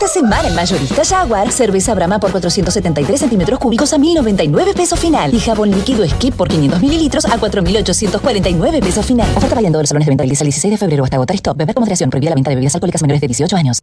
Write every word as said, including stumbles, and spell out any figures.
semana en Mayorista Jaguar, cerveza Brahma por cuatrocientos setenta y tres centímetros cúbicos a mil noventa y nueve pesos final. Y jabón líquido Skip por quinientos mililitros a cuatro mil ochocientos cuarenta y nueve pesos final. Oferta válida en todos los salones de venta del diez al dieciséis de febrero hasta agotar stock. Beber con moderación. Prohibida la venta de bebidas alcohólicas menores de dieciocho años.